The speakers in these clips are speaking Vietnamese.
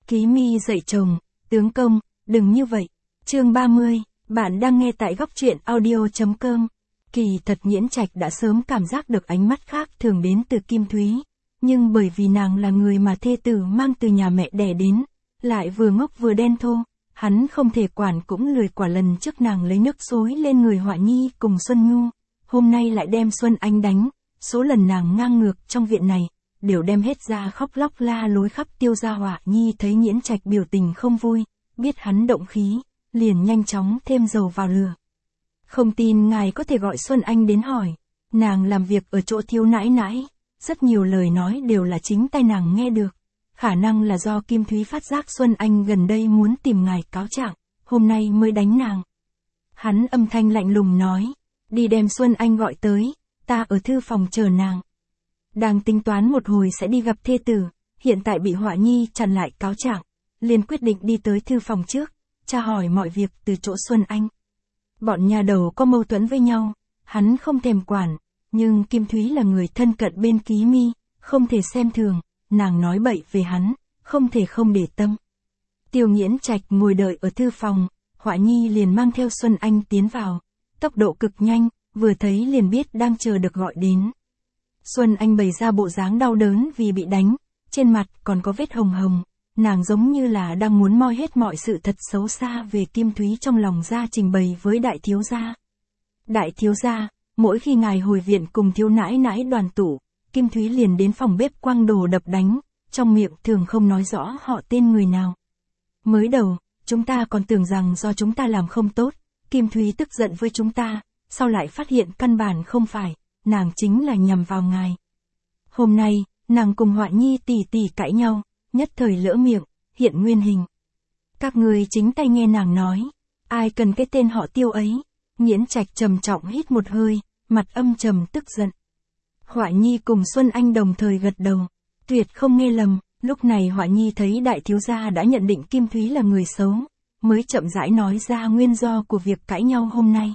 Ký mi dạy chồng, tướng công, đừng như vậy. Chương 30, bạn đang nghe tại góc truyện audio.com. Kỳ thật Nghiễn Trạch đã sớm cảm giác được ánh mắt khác thường đến từ Kim Thúy. Nhưng bởi vì nàng là người mà thê tử mang từ nhà mẹ đẻ đến, lại vừa ngốc vừa đen thô, hắn không thể quản cũng lười quả. Lần trước nàng lấy nước xối lên người Họa Nhi cùng Xuân Nhu, hôm nay lại đem Xuân Anh đánh, số lần nàng ngang ngược trong viện này, đều đem hết ra khóc lóc la lối khắp Tiêu gia. Họa Nhi thấy Nghiễn Trạch biểu tình không vui, biết hắn động khí, liền nhanh chóng thêm dầu vào lửa. Không tin ngài có thể gọi Xuân Anh đến hỏi, nàng làm việc ở chỗ thiếu nãi nãi, rất nhiều lời nói đều là chính tai nàng nghe được. Khả năng là do Kim Thúy phát giác Xuân Anh gần đây muốn tìm ngài cáo trạng, hôm nay mới đánh nàng. Hắn âm thanh lạnh lùng nói, đi đem Xuân Anh gọi tới, ta ở thư phòng chờ nàng. Đang tính toán một hồi sẽ đi gặp thê tử, hiện tại bị Họa Nhi chặn lại cáo trạng, liền quyết định đi tới thư phòng trước, tra hỏi mọi việc từ chỗ Xuân Anh. Bọn nhà đầu có mâu thuẫn với nhau, hắn không thèm quản, nhưng Kim Thúy là người thân cận bên Ký mi, không thể xem thường, nàng nói bậy về hắn, không thể không để tâm. Tiêu Nghiễn Trạch ngồi đợi ở thư phòng, Họa Nhi liền mang theo Xuân Anh tiến vào, tốc độ cực nhanh, vừa thấy liền biết đang chờ được gọi đến. Xuân Anh bày ra bộ dáng đau đớn vì bị đánh, trên mặt còn có vết hồng hồng, nàng giống như là đang muốn moi hết mọi sự thật xấu xa về Kim Thúy trong lòng ra trình bày với đại thiếu gia. Đại thiếu gia, mỗi khi ngài hồi viện cùng thiếu nãi nãi đoàn tụ, Kim Thúy liền đến phòng bếp quăng đồ đập đánh, trong miệng thường không nói rõ họ tên người nào. Mới đầu, chúng ta còn tưởng rằng do chúng ta làm không tốt, Kim Thúy tức giận với chúng ta, sau lại phát hiện căn bản không phải, nàng chính là nhằm vào ngài. Hôm nay, nàng cùng Họa Nhi tỉ tỉ cãi nhau, nhất thời lỡ miệng, hiện nguyên hình. Các người chính tay nghe nàng nói, ai cần cái tên họ Tiêu ấy. Nghiễn Trạch trầm trọng hít một hơi, mặt âm trầm tức giận. Họa Nhi cùng Xuân Anh đồng thời gật đầu, tuyệt không nghe lầm. Lúc này Họa Nhi thấy đại thiếu gia đã nhận định Kim Thúy là người xấu, mới chậm rãi nói ra nguyên do của việc cãi nhau hôm nay.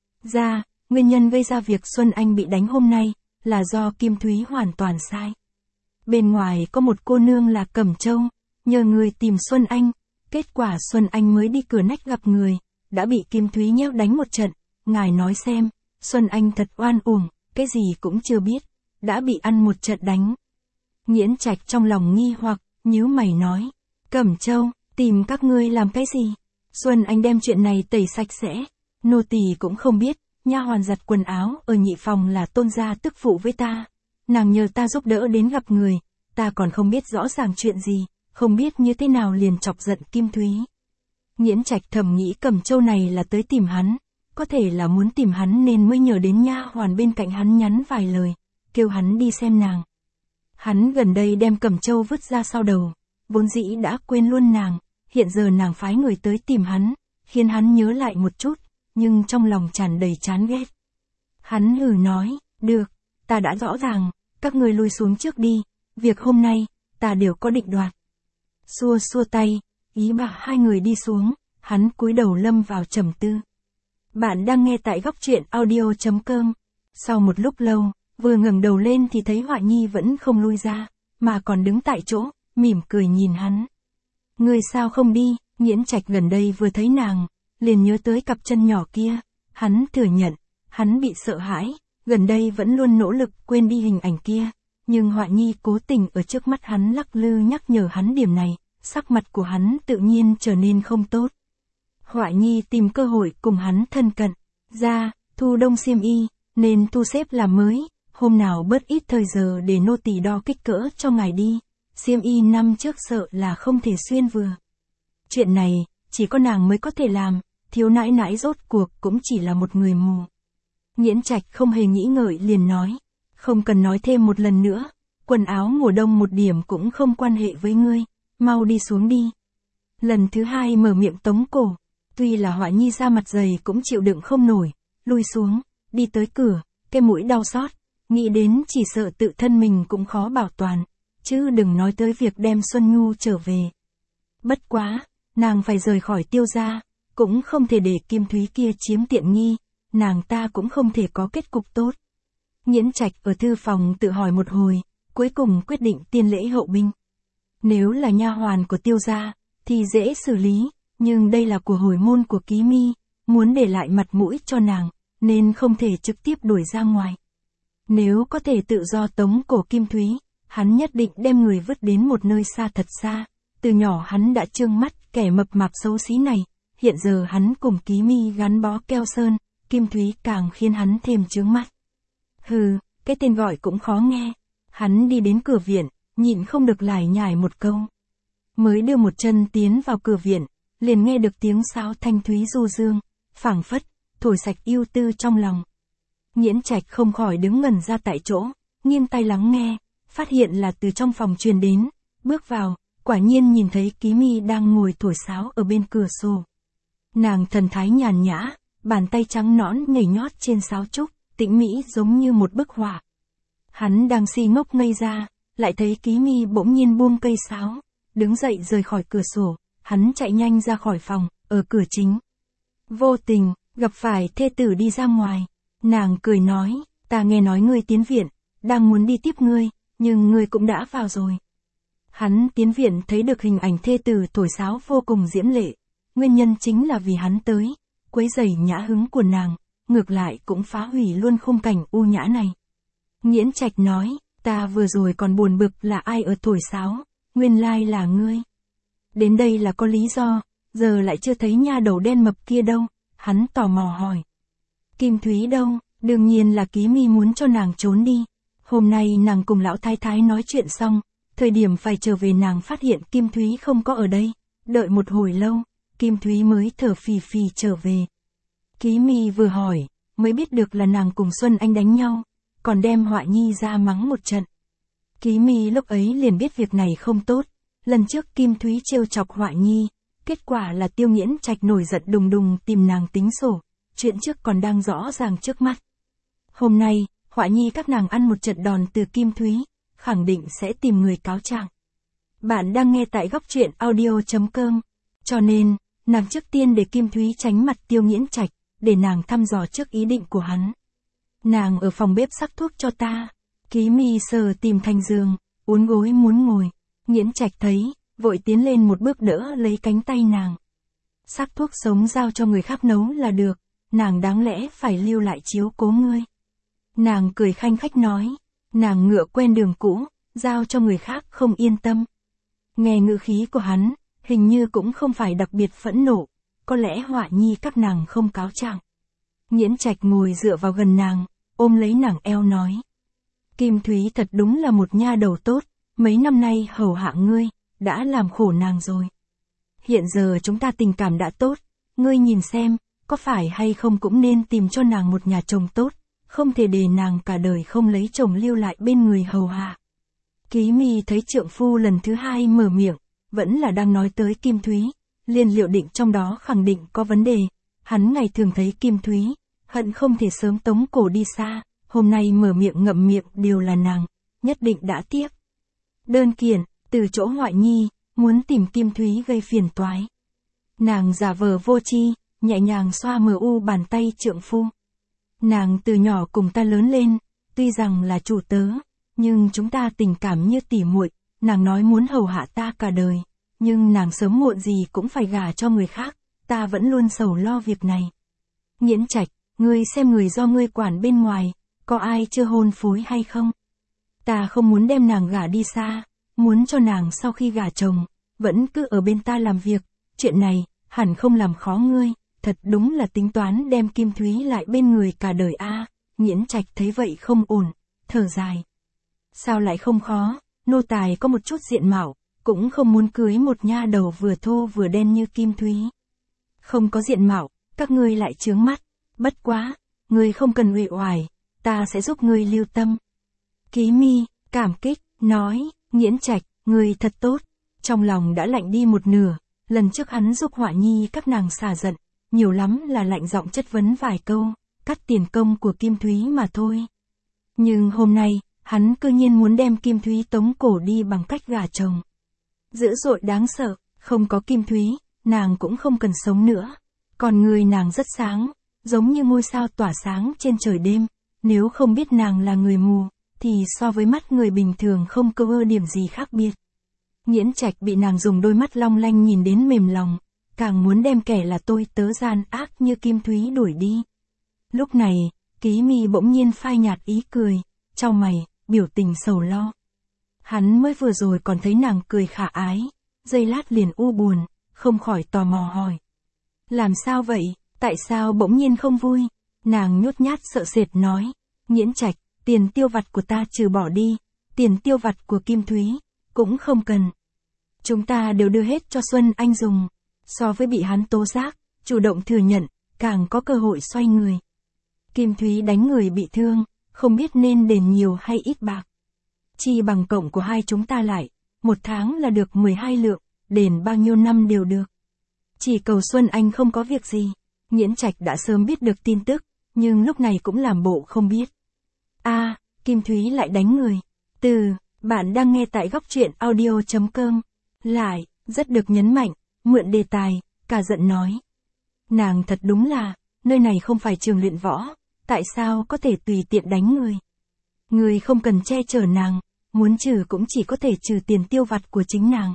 Nguyên nhân gây ra việc Xuân Anh bị đánh hôm nay, là do Kim Thúy hoàn toàn sai. Bên ngoài có một cô nương là Cẩm Châu, nhờ người tìm Xuân Anh, kết quả Xuân Anh mới đi cửa nách gặp người, đã bị Kim Thúy nheo đánh một trận, ngài nói xem, Xuân Anh thật oan uổng, cái gì cũng chưa biết, đã bị ăn một trận đánh. Nghiễn Trạch trong lòng nghi hoặc, nhíu mày nói, Cẩm Châu, tìm các ngươi làm cái gì? Xuân Anh đem chuyện này tẩy sạch sẽ, nô tỳ cũng không biết, nha hoàn giặt quần áo ở nhị phòng là Tôn gia tức phụ với ta, nàng nhờ ta giúp đỡ đến gặp người, ta còn không biết rõ ràng chuyện gì, không biết như thế nào liền chọc giận Kim Thúy. Nghiễn Trạch thầm nghĩ Cẩm Châu này là tới tìm hắn, có thể là muốn tìm hắn nên mới nhờ đến nha hoàn bên cạnh hắn nhắn vài lời, kêu hắn đi xem nàng. Hắn gần đây đem Cẩm Châu vứt ra sau đầu, vốn dĩ đã quên luôn nàng, hiện giờ nàng phái người tới tìm hắn, khiến hắn nhớ lại một chút, nhưng trong lòng tràn đầy chán ghét. Hắn hừ nói, được, ta đã rõ ràng, các ngươi lui xuống trước đi, việc hôm nay, ta đều có định đoạt. Xua xua tay, ý bảo hai người đi xuống, hắn cúi đầu lâm vào trầm tư. Bạn đang nghe tại góc truyện audio.com. Sau một lúc lâu, vừa ngẩng đầu lên thì thấy Họa Nhi vẫn không lui ra, mà còn đứng tại chỗ, mỉm cười nhìn hắn. Người sao không đi? Nghiễn Trạch gần đây vừa thấy nàng, liền nhớ tới cặp chân nhỏ kia, hắn thừa nhận, hắn bị sợ hãi, gần đây vẫn luôn nỗ lực quên đi hình ảnh kia, nhưng Họa Nhi cố tình ở trước mắt hắn lắc lư nhắc nhở hắn điểm này, sắc mặt của hắn tự nhiên trở nên không tốt. Họa Nhi tìm cơ hội cùng hắn thân cận, thu đông xiêm y, nên thu xếp làm mới, hôm nào bớt ít thời giờ để nô tỳ đo kích cỡ cho ngài đi, xiêm y năm trước sợ là không thể xuyên vừa. Chuyện này, chỉ có nàng mới có thể làm, thiếu nãi nãi rốt cuộc cũng chỉ là một người mù. Nghiễn Trạch không hề nghĩ ngợi liền nói, không cần nói thêm một lần nữa, quần áo mùa đông một điểm cũng không quan hệ với ngươi, mau đi xuống đi. Lần thứ hai mở miệng tống cổ, tuy là Họa Nhi ra mặt dày cũng chịu đựng không nổi, lui xuống, đi tới cửa, cái mũi đau xót, nghĩ đến chỉ sợ tự thân mình cũng khó bảo toàn, chứ đừng nói tới việc đem Xuân Nhu trở về. Bất quá, nàng phải rời khỏi Tiêu gia, cũng không thể để Kim Thúy kia chiếm tiện nghi, nàng ta cũng không thể có kết cục tốt. Nghiễn Trạch ở thư phòng tự hỏi một hồi, cuối cùng quyết định tiên lễ hậu binh. Nếu là nha hoàn của Tiêu gia, thì dễ xử lý, nhưng đây là của hồi môn của Ký Mi, muốn để lại mặt mũi cho nàng, nên không thể trực tiếp đuổi ra ngoài. Nếu có thể tự do tống cổ Kim Thúy, hắn nhất định đem người vứt đến một nơi xa thật xa. Từ nhỏ hắn đã trương mắt kẻ mập mạp xấu xí này, hiện giờ hắn cùng Ký Mi gắn bó keo sơn, Kim Thúy càng khiến hắn thêm chướng mắt. Hừ, cái tên gọi cũng khó nghe. Hắn đi đến cửa viện, nhịn không được lải nhải một câu. Mới đưa một chân tiến vào cửa viện, liền nghe được tiếng sáo thanh thúy du dương, phảng phất, thổi sạch ưu tư trong lòng. Nghiễn Trạch không khỏi đứng ngẩn ra tại chỗ, nghiêng tai lắng nghe, phát hiện là từ trong phòng truyền đến, bước vào, quả nhiên nhìn thấy Ký Mi đang ngồi thổi sáo ở bên cửa sổ. Nàng thần thái nhàn nhã, bàn tay trắng nõn nhảy nhót trên sáo trúc, tĩnh mỹ giống như một bức họa. Hắn đang si ngốc ngây ra, lại thấy Ký Mi bỗng nhiên buông cây sáo, đứng dậy rời khỏi cửa sổ, hắn chạy nhanh ra khỏi phòng, ở cửa chính. Vô tình, gặp phải thê tử đi ra ngoài, nàng cười nói, ta nghe nói ngươi tiến viện, đang muốn đi tiếp ngươi, nhưng ngươi cũng đã vào rồi. Hắn tiến viện thấy được hình ảnh thê tử thổi sáo vô cùng diễm lệ, nguyên nhân chính là vì hắn tới, quấy rầy nhã hứng của nàng, ngược lại cũng phá hủy luôn khung cảnh u nhã này. Nghiễn Trạch nói, ta vừa rồi còn buồn bực là ai ở thổi sáo, nguyên lai là ngươi. Đến đây là có lý do, giờ lại chưa thấy nha đầu đen mập kia đâu, hắn tò mò hỏi. Kim Thúy đâu, đương nhiên là Ký Mi muốn cho nàng trốn đi. Hôm nay nàng cùng lão thái thái nói chuyện xong, thời điểm phải trở về nàng phát hiện Kim Thúy không có ở đây, đợi một hồi lâu, Kim Thúy mới thở phì phì trở về. Ký Mi vừa hỏi, mới biết được là nàng cùng Xuân Anh đánh nhau, còn đem Họa Nhi ra mắng một trận. Ký Mi lúc ấy liền biết việc này không tốt, lần trước Kim Thúy trêu chọc Họa Nhi, kết quả là Tiêu Nghiễn Trạch nổi giận đùng đùng tìm nàng tính sổ, chuyện trước còn đang rõ ràng trước mắt. Hôm nay, Họa Nhi các nàng ăn một trận đòn từ Kim Thúy, khẳng định sẽ tìm người cáo trạng. Bạn đang nghe tại góc truyện audio.com, cho nên, nàng trước tiên để Kim Thúy tránh mặt Tiêu Nghiễn Trạch, để nàng thăm dò trước ý định của hắn. Nàng ở phòng bếp sắc thuốc cho ta. Ký Mi sờ tìm thành giường, uốn gối muốn ngồi. Nghiễn Trạch thấy, vội tiến lên một bước đỡ lấy cánh tay nàng. Sắc thuốc sống giao cho người khác nấu là được, nàng đáng lẽ phải lưu lại chiếu cố ngươi. Nàng cười khanh khách nói, nàng ngựa quen đường cũ, giao cho người khác không yên tâm. Nghe ngữ khí của hắn, hình như cũng không phải đặc biệt phẫn nộ, có lẽ Họa Nhi các nàng không cáo trạng. Nghiễn Trạch ngồi dựa vào gần nàng, ôm lấy nàng eo nói. Kim Thúy thật đúng là một nha đầu tốt, mấy năm nay hầu hạ ngươi, đã làm khổ nàng rồi. Hiện giờ chúng ta tình cảm đã tốt, ngươi nhìn xem, có phải hay không cũng nên tìm cho nàng một nhà chồng tốt, không thể để nàng cả đời không lấy chồng lưu lại bên người hầu hạ. Ký Mi thấy trượng phu lần thứ hai mở miệng, vẫn là đang nói tới Kim Thúy, liền liệu định trong đó khẳng định có vấn đề. Hắn ngày thường thấy Kim Thúy, hận không thể sớm tống cổ đi xa, hôm nay mở miệng ngậm miệng đều là nàng, nhất định đã tiếc. Đơn kiện, từ chỗ Họa Nhi, muốn tìm Kim Thúy gây phiền toái. Nàng giả vờ vô tri, nhẹ nhàng xoa mờ u bàn tay trượng phu. Nàng từ nhỏ cùng ta lớn lên, tuy rằng là chủ tớ, nhưng chúng ta tình cảm như tỉ muội, nàng nói muốn hầu hạ ta cả đời, nhưng nàng sớm muộn gì cũng phải gả cho người khác, ta vẫn luôn sầu lo việc này. Nghiễn Trạch, ngươi xem người do ngươi quản bên ngoài, có ai chưa hôn phối hay không? Ta không muốn đem nàng gả đi xa, muốn cho nàng sau khi gả chồng, vẫn cứ ở bên ta làm việc, chuyện này, hẳn không làm khó ngươi, thật đúng là tính toán đem Kim Thúy lại bên người cả đời a. Nghiễn Trạch thấy vậy không ổn, thở dài. Sao lại không khó, nô tài có một chút diện mạo, cũng không muốn cưới một nha đầu vừa thô vừa đen như Kim Thúy. Không có diện mạo, các ngươi lại chướng mắt, bất quá, ngươi không cần uể oải, ta sẽ giúp ngươi lưu tâm. Ký Mi, cảm kích, nói, Nghiễn Trạch, ngươi thật tốt, trong lòng đã lạnh đi một nửa, lần trước hắn giúp Họa Nhi các nàng xả giận, nhiều lắm là lạnh giọng chất vấn vài câu, cắt tiền công của Kim Thúy mà thôi. Nhưng hôm nay, hắn cơ nhiên muốn đem Kim Thúy tống cổ đi bằng cách gả chồng. Dữ dội đáng sợ, không có Kim Thúy, nàng cũng không cần sống nữa. Còn người nàng rất sáng, giống như ngôi sao tỏa sáng trên trời đêm, nếu không biết nàng là người mù, thì so với mắt người bình thường không có điểm gì khác biệt. Nghiễn Trạch bị nàng dùng đôi mắt long lanh nhìn đến mềm lòng, càng muốn đem kẻ là tôi tớ gian ác như Kim Thúy đuổi đi. Lúc này, Ký Mi bỗng nhiên phai nhạt ý cười, chau mày, biểu tình sầu lo. Hắn mới vừa rồi còn thấy nàng cười khả ái, giây lát liền u buồn, không khỏi tò mò hỏi. Làm sao vậy, tại sao bỗng nhiên không vui? Nàng nhút nhát sợ sệt nói, Nghiễn Trạch, tiền tiêu vặt của ta trừ bỏ đi, tiền tiêu vặt của Kim Thúy, cũng không cần. Chúng ta đều đưa hết cho Xuân Anh dùng, so với bị hắn tố giác, chủ động thừa nhận, càng có cơ hội xoay người. Kim Thúy đánh người bị thương, không biết nên đền nhiều hay ít bạc. Chi bằng cộng của hai chúng ta lại, 1 tháng là được 12 lượng, đền bao nhiêu năm đều được. Chỉ cầu Xuân Anh không có việc gì. Nghiễn Trạch đã sớm biết được tin tức, nhưng lúc này cũng làm bộ không biết. Kim Thúy lại đánh người. Bạn đang nghe tại góc truyện audio.com. Lại, rất được nhấn mạnh, mượn đề tài, cả giận nói. Nàng thật đúng là, nơi này không phải trường luyện võ, tại sao có thể tùy tiện đánh người. Người không cần che chở nàng, muốn trừ cũng chỉ có thể trừ tiền tiêu vặt của chính nàng.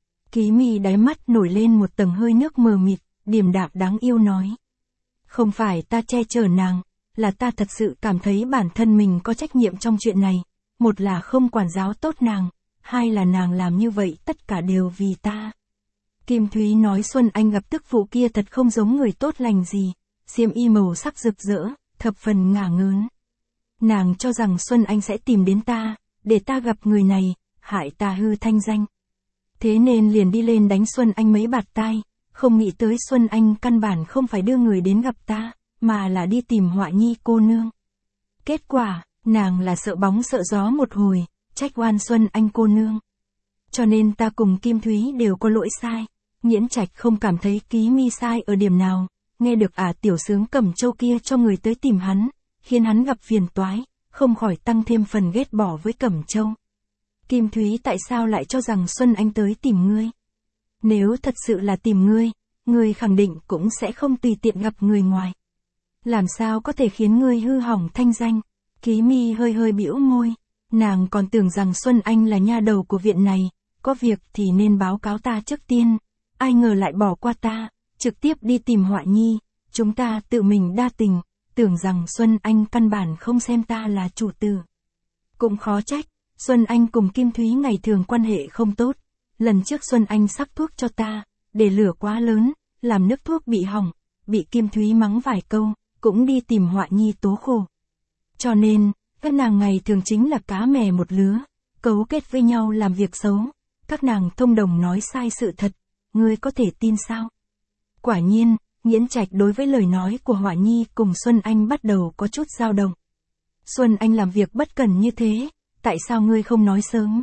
Ký Mi đáy mắt nổi lên một tầng hơi nước mờ mịt, điềm đạm đáng yêu nói. Không phải ta che chở nàng, là ta thật sự cảm thấy bản thân mình có trách nhiệm trong chuyện này. Một là không quản giáo tốt nàng, hai là nàng làm như vậy tất cả đều vì ta. Kim Thúy nói Xuân Anh gặp tức phụ kia thật không giống người tốt lành gì, xiêm y màu sắc rực rỡ, thập phần ngả ngớn. Nàng cho rằng Xuân Anh sẽ tìm đến ta, để ta gặp người này, hại ta hư thanh danh. Thế nên liền đi lên đánh Xuân Anh mấy bạt tai, không nghĩ tới Xuân Anh căn bản không phải đưa người đến gặp ta, mà là đi tìm Họa Nhi cô nương. Kết quả, nàng là sợ bóng sợ gió một hồi, trách oan Xuân Anh cô nương. Cho nên ta cùng Kim Thúy đều có lỗi sai. Nghiễn Trạch không cảm thấy Ký Mi sai ở điểm nào, nghe được tiểu sướng Cẩm Châu kia cho người tới tìm hắn, khiến hắn gặp phiền toái, không khỏi tăng thêm phần ghét bỏ với Cẩm Châu. Kim Thúy tại sao lại cho rằng Xuân Anh tới tìm ngươi? Nếu thật sự là tìm ngươi khẳng định cũng sẽ không tùy tiện gặp người ngoài. Làm sao có thể khiến ngươi hư hỏng thanh danh? Ký Mi hơi hơi bĩu môi, nàng còn tưởng rằng Xuân Anh là nha đầu của viện này, có việc thì nên báo cáo ta trước tiên, ai ngờ lại bỏ qua ta, trực tiếp đi tìm Họa Nhi, chúng ta tự mình đa tình, tưởng rằng Xuân Anh căn bản không xem ta là chủ tử. Cũng khó trách, Xuân Anh cùng Kim Thúy ngày thường quan hệ không tốt, lần trước Xuân Anh sắc thuốc cho ta, để lửa quá lớn, làm nước thuốc bị hỏng, bị Kim Thúy mắng vài câu, cũng đi tìm Họa Nhi tố khổ. Cho nên, các nàng ngày thường chính là cá mè một lứa, cấu kết với nhau làm việc xấu, các nàng thông đồng nói sai sự thật, ngươi có thể tin sao? Quả nhiên, Nghiễn Trạch đối với lời nói của Họa Nhi cùng Xuân Anh bắt đầu có chút dao động. Xuân Anh làm việc bất cẩn như thế, tại sao ngươi không nói sớm?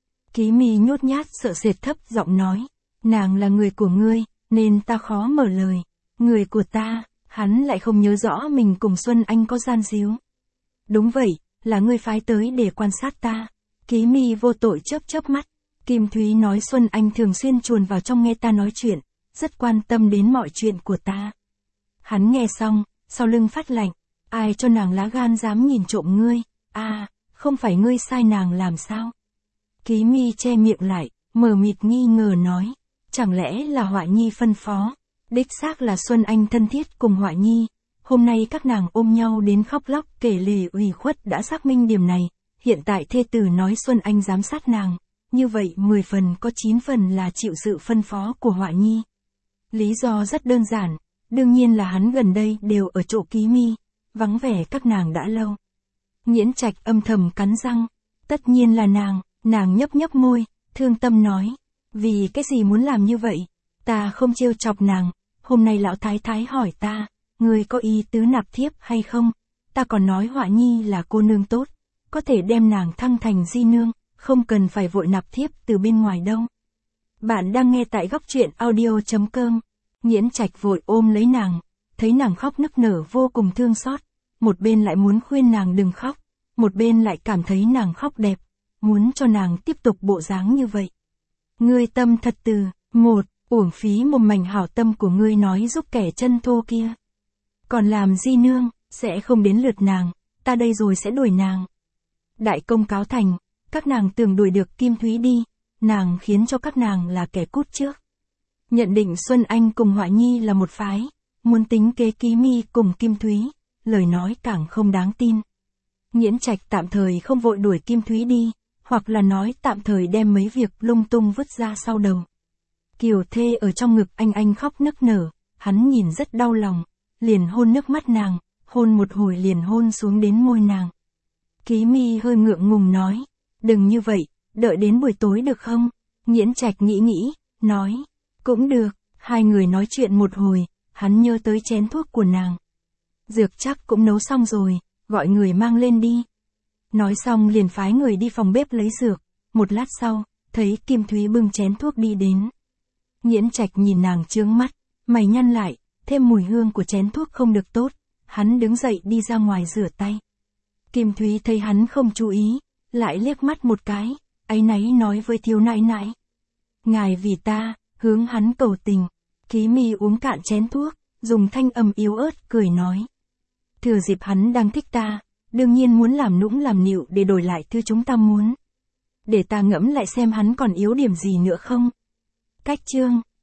Ký Mi nhút nhát sợ sệt thấp giọng nói, nàng là người của ngươi, nên ta khó mở lời. Người của ta, hắn lại không nhớ rõ mình cùng Xuân Anh có gian díu. Đúng vậy, là ngươi phái tới để quan sát ta. Ký Mi vô tội chớp mắt. Kim Thúy nói Xuân Anh thường xuyên chuồn vào trong nghe ta nói chuyện, rất quan tâm đến mọi chuyện của ta. Hắn nghe xong, sau lưng phát lạnh, ai cho nàng lá gan dám nhìn trộm ngươi? Không phải ngươi sai nàng làm sao? Ký Mi che miệng lại, mờ mịt nghi ngờ nói, chẳng lẽ là Họa Nhi phân phó? Đích xác là Xuân Anh thân thiết cùng Họa Nhi, hôm nay các nàng ôm nhau đến khóc lóc kể lể ủy khuất đã xác minh điểm này, hiện tại thê tử nói Xuân Anh giám sát nàng, như vậy 10 phần có 9 phần là chịu sự phân phó của Họa Nhi. Lý do rất đơn giản, đương nhiên là hắn gần đây đều ở chỗ Ký Mi, vắng vẻ các nàng đã lâu. Nghiễn Trạch âm thầm cắn răng, tất nhiên là nàng nhấp môi, thương tâm nói, vì cái gì muốn làm như vậy, ta không trêu chọc nàng, hôm nay lão thái thái hỏi ta, ngươi có ý tứ nạp thiếp hay không, ta còn nói Họa Nhi là cô nương tốt, có thể đem nàng thăng thành di nương, không cần phải vội nạp thiếp từ bên ngoài đâu. Bạn đang nghe tại góc truyện audio.com. Nghiễn Trạch vội ôm lấy nàng, thấy nàng khóc nức nở vô cùng thương xót, một bên lại muốn khuyên nàng đừng khóc, một bên lại cảm thấy nàng khóc đẹp, muốn cho nàng tiếp tục bộ dáng như vậy. Ngươi tâm thật từ, uổng phí một mảnh hảo tâm của ngươi nói giúp kẻ chân thô kia. Còn làm di nương, sẽ không đến lượt nàng, ta đây rồi sẽ đuổi nàng. Đại công cáo thành, các nàng tưởng đuổi được Kim Thúy đi, nàng khiến cho các nàng là kẻ cút trước. Nhận định Xuân Anh cùng Họa Nhi là một phái, muốn tính kế Ký Mi cùng Kim Thúy, lời nói càng không đáng tin. Nghiễn Trạch tạm thời không vội đuổi Kim Thúy đi, hoặc là nói tạm thời đem mấy việc lung tung vứt ra sau đầu. Kiều Thê ở trong ngực anh khóc nức nở, hắn nhìn rất đau lòng, liền hôn nước mắt nàng, hôn một hồi liền hôn xuống đến môi nàng. Ký Mi hơi ngượng ngùng nói, đừng như vậy, đợi đến buổi tối được không? Nghiễn Trạch nghĩ, nói, cũng được. Hai người nói chuyện một hồi, hắn nhớ tới chén thuốc của nàng. Dược chắc cũng nấu xong rồi, gọi người mang lên đi. Nói xong liền phái người đi phòng bếp lấy dược, một lát sau, thấy Kim Thúy bưng chén thuốc đi đến. Nghiễn Trạch nhìn nàng chướng mắt, mày nhăn lại, thêm mùi hương của chén thuốc không được tốt, hắn đứng dậy đi ra ngoài rửa tay. Kim Thúy thấy hắn không chú ý, lại liếc mắt một cái, áy náy nói với thiếu nãi nãi. Ngài vì ta, hướng hắn cầu tình. Ký Mi uống cạn chén thuốc, dùng thanh âm yếu ớt cười nói. Thừa dịp hắn đang thích ta, đương nhiên muốn làm nũng làm nịu để đổi lại thứ chúng ta muốn. Để ta ngẫm lại xem hắn còn yếu điểm gì nữa không. Cách chương